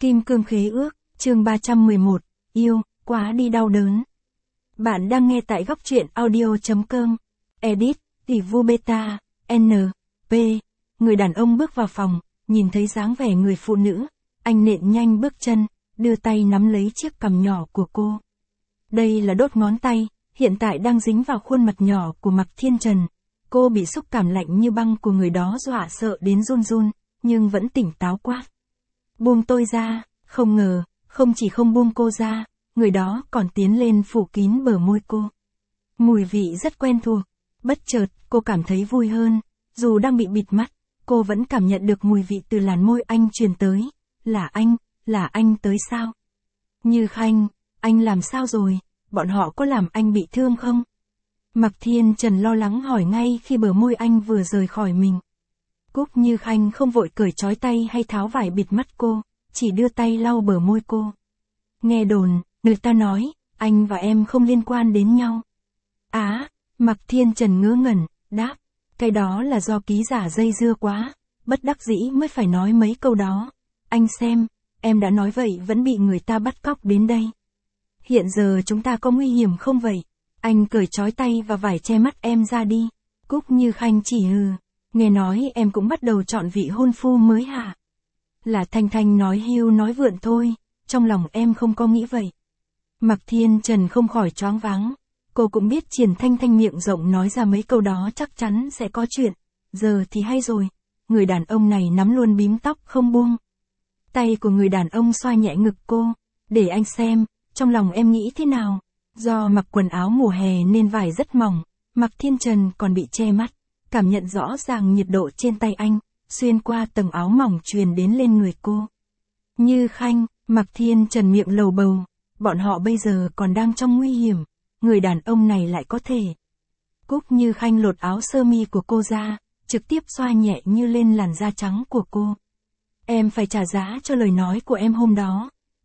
Kim cương khế ước, chương 311, yêu, quá đi đau đớn. Bạn đang nghe tại góc truyện audio.com. Edit, tỷ vu beta, N, P. Người đàn ông bước vào phòng, nhìn thấy dáng vẻ người phụ nữ. Anh nện nhanh bước chân, đưa tay nắm lấy chiếc cằm nhỏ của cô. Đây là đốt ngón tay, hiện tại đang dính vào khuôn mặt nhỏ của Mạc Thiên Trần. Cô bị xúc cảm lạnh như băng của người đó dọa sợ đến run run, nhưng vẫn tỉnh táo quát. Buông tôi ra, không ngờ, không chỉ không buông cô ra, người đó còn tiến lên phủ kín bờ môi cô. Mùi vị rất quen thuộc, bất chợt cô cảm thấy vui hơn, dù đang bị bịt mắt, cô vẫn cảm nhận được mùi vị từ làn môi anh truyền tới. Là anh tới sao? Như Khanh, anh làm sao rồi, bọn họ có làm anh bị thương không? Mạc Thiên Trần lo lắng hỏi ngay khi bờ môi anh vừa rời khỏi mình. Cúc Như Khanh không vội cởi trói tay hay tháo vải bịt mắt cô, chỉ đưa tay lau bờ môi cô. Nghe đồn, người ta nói, anh và em không liên quan đến nhau. Mạc Thiên Trần ngớ ngẩn, đáp, cái đó là do ký giả dây dưa quá, bất đắc dĩ mới phải nói mấy câu đó. Anh xem, em đã nói vậy vẫn bị người ta bắt cóc đến đây. Hiện giờ chúng ta có nguy hiểm không vậy? Anh cởi trói tay và vải che mắt em ra đi. Cúc Như Khanh chỉ nghe nói em cũng bắt đầu chọn vị hôn phu mới hả? Là Thanh Thanh nói hưu nói vượn thôi, trong lòng em không có nghĩ vậy. Mạc Thiên Trần không khỏi choáng váng. Cô cũng biết Triển Thanh Thanh miệng rộng nói ra mấy câu đó chắc chắn sẽ có chuyện. Giờ thì hay rồi, người đàn ông này nắm luôn bím tóc không buông. Tay của người đàn ông xoa nhẹ ngực cô, để anh xem, trong lòng em nghĩ thế nào. Do mặc quần áo mùa hè nên vải rất mỏng, Mạc Thiên Trần còn bị che mắt, cảm nhận rõ ràng nhiệt độ trên tay anh, xuyên qua tầng áo mỏng truyền đến lên người cô. Như Khanh, Mạc Thiên Trần miệng lầu bầu, bọn họ bây giờ còn đang trong nguy hiểm, người đàn ông này lại có thể. Cúc Như Khanh lột áo sơ mi của cô ra, trực tiếp xoa nhẹ như lên làn da trắng của cô. Em phải trả giá cho lời nói của em hôm đó.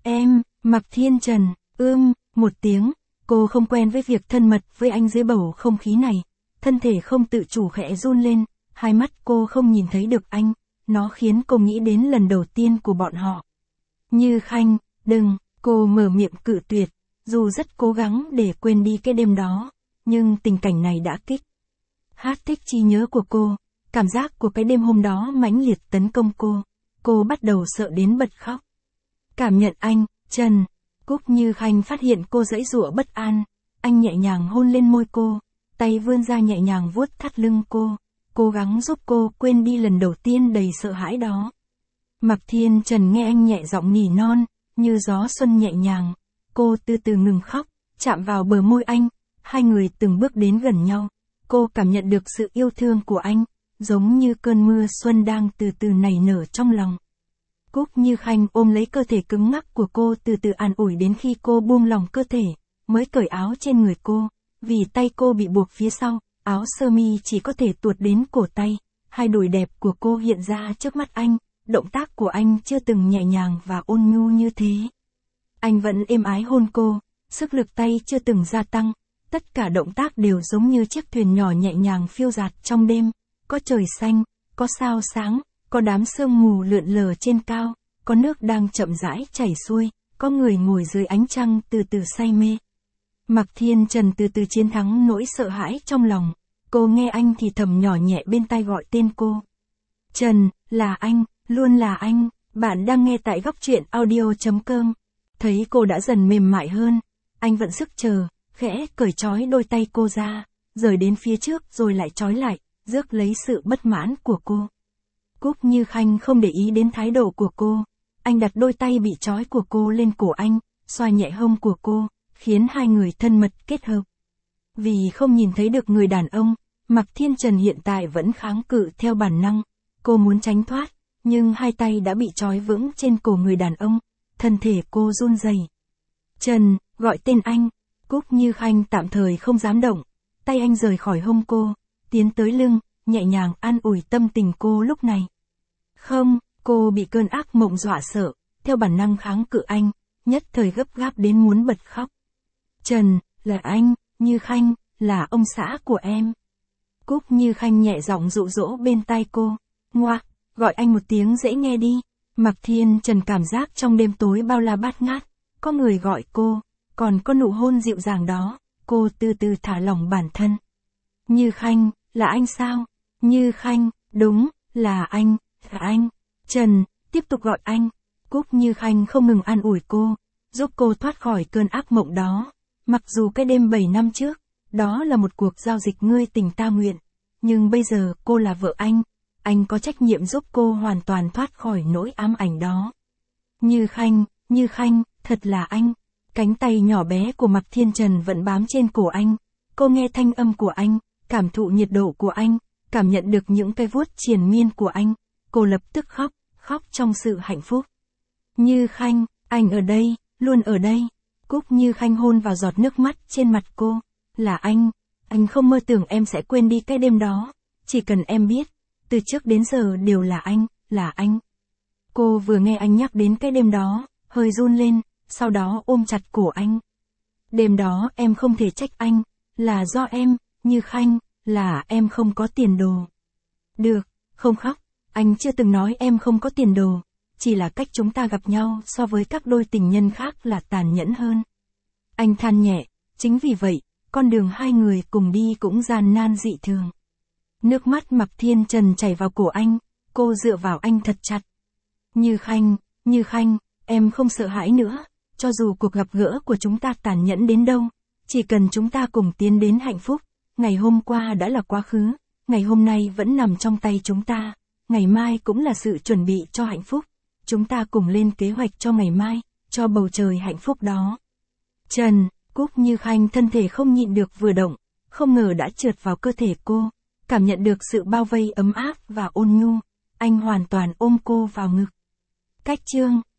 Mạc Thiên Trần, một tiếng, cô không quen với việc thân mật với anh dưới bầu không khí này, thân thể không tự chủ khẽ run lên, hai mắt cô không nhìn thấy được anh, nó khiến cô nghĩ đến lần đầu tiên của bọn họ. Như Khanh, đừng, cô mở miệng cự tuyệt, dù rất cố gắng để quên đi cái đêm đó, nhưng tình cảnh này đã kích thích trí nhớ của cô, cảm giác của cái đêm hôm đó mãnh liệt tấn công cô bắt đầu sợ đến bật khóc. Cảm nhận anh, Trần. Cúc Như Khanh phát hiện cô giãy giụa bất an, anh nhẹ nhàng hôn lên môi cô, tay vươn ra nhẹ nhàng vuốt thắt lưng cô, cố gắng giúp cô quên đi lần đầu tiên đầy sợ hãi đó. Mạc Thiên Trần nghe anh nhẹ giọng nỉ non, như gió xuân nhẹ nhàng, cô từ từ ngừng khóc, chạm vào bờ môi anh, hai người từng bước đến gần nhau, cô cảm nhận được sự yêu thương của anh, giống như cơn mưa xuân đang từ từ nảy nở trong lòng. Cúc Như Khanh ôm lấy cơ thể cứng ngắc của cô từ từ an ủi đến khi cô buông lỏng cơ thể, mới cởi áo trên người cô, vì tay cô bị buộc phía sau, áo sơ mi chỉ có thể tuột đến cổ tay, hai đùi đẹp của cô hiện ra trước mắt anh, động tác của anh chưa từng nhẹ nhàng và ôn nhu như thế. Anh vẫn êm ái hôn cô, sức lực tay chưa từng gia tăng, tất cả động tác đều giống như chiếc thuyền nhỏ nhẹ nhàng phiêu dạt trong đêm, có trời xanh, có sao sáng, có đám sương mù lượn lờ trên cao, có nước đang chậm rãi chảy xuôi, có người ngồi dưới ánh trăng từ từ say mê. Mạc Thiên Trần từ từ chiến thắng nỗi sợ hãi trong lòng, cô nghe anh thì thầm nhỏ nhẹ bên tai gọi tên cô. Trần, là anh, luôn là anh, bạn đang nghe tại góc truyện audio.com. Thấy cô đã dần mềm mại hơn, anh vẫn sức chờ, khẽ cởi trói đôi tay cô ra, rời đến phía trước rồi lại trói lại, rước lấy sự bất mãn của cô. Cúc Như Khanh không để ý đến thái độ của cô, anh đặt đôi tay bị trói của cô lên cổ anh, xoa nhẹ hông của cô, khiến hai người thân mật kết hợp. Vì không nhìn thấy được người đàn ông, Mạc Thiên Trần hiện tại vẫn kháng cự theo bản năng, cô muốn tránh thoát, nhưng hai tay đã bị trói vững trên cổ người đàn ông, thân thể cô run rẩy. Trần, gọi tên anh. Cúc Như Khanh tạm thời không dám động, tay anh rời khỏi hông cô, tiến tới lưng, nhẹ nhàng an ủi tâm tình cô lúc này. Không, cô bị cơn ác mộng dọa sợ, theo bản năng kháng cự anh, nhất thời gấp gáp đến muốn bật khóc. Trần, là anh, Như Khanh, là ông xã của em. Cúc Như Khanh nhẹ giọng dụ dỗ bên tai cô, ngoa, gọi anh một tiếng dễ nghe đi. Mạc Thiên Trần cảm giác trong đêm tối bao la bát ngát, có người gọi cô, còn có nụ hôn dịu dàng đó, cô từ từ thả lỏng bản thân. Như Khanh, là anh sao? Như Khanh, đúng, là anh. Trần, tiếp tục gọi anh. Cúc Như Khanh không ngừng an ủi cô, giúp cô thoát khỏi cơn ác mộng đó. Mặc dù cái đêm 7 năm trước, đó là một cuộc giao dịch ngươi tình ta nguyện, nhưng bây giờ cô là vợ anh có trách nhiệm giúp cô hoàn toàn thoát khỏi nỗi ám ảnh đó. Như Khanh, thật là anh. Cánh tay nhỏ bé của Mạc Thiên Trần vẫn bám trên cổ anh. Cô nghe thanh âm của anh, cảm thụ nhiệt độ của anh, cảm nhận được những cái vuốt triền miên của anh. Cô lập tức khóc trong sự hạnh phúc. Như Khanh, anh ở đây, luôn ở đây. Cúc Như Khanh hôn vào giọt nước mắt trên mặt cô. Là anh không mơ tưởng em sẽ quên đi cái đêm đó. Chỉ cần em biết, từ trước đến giờ đều là anh. Cô vừa nghe anh nhắc đến cái đêm đó, hơi run lên, sau đó ôm chặt cổ anh. Đêm đó em không thể trách anh, là do em, Như Khanh, là em không có tiền đồ. Được, không khóc, anh chưa từng nói em không có tiền đồ, chỉ là cách chúng ta gặp nhau so với các đôi tình nhân khác là tàn nhẫn hơn. Anh than nhẹ, chính vì vậy, con đường hai người cùng đi cũng gian nan dị thường. Nước mắt Mạc Thiên Trần chảy vào cổ anh, cô dựa vào anh thật chặt. Như Khanh, em không sợ hãi nữa, cho dù cuộc gặp gỡ của chúng ta tàn nhẫn đến đâu, chỉ cần chúng ta cùng tiến đến hạnh phúc, ngày hôm qua đã là quá khứ, ngày hôm nay vẫn nằm trong tay chúng ta, ngày mai cũng là sự chuẩn bị cho hạnh phúc, chúng ta cùng lên kế hoạch cho ngày mai, cho bầu trời hạnh phúc đó. Trần, Cúc Như Khanh thân thể không nhịn được vừa động, không ngờ đã trượt vào cơ thể cô, cảm nhận được sự bao vây ấm áp và ôn nhu, anh hoàn toàn ôm cô vào ngực. Cách chương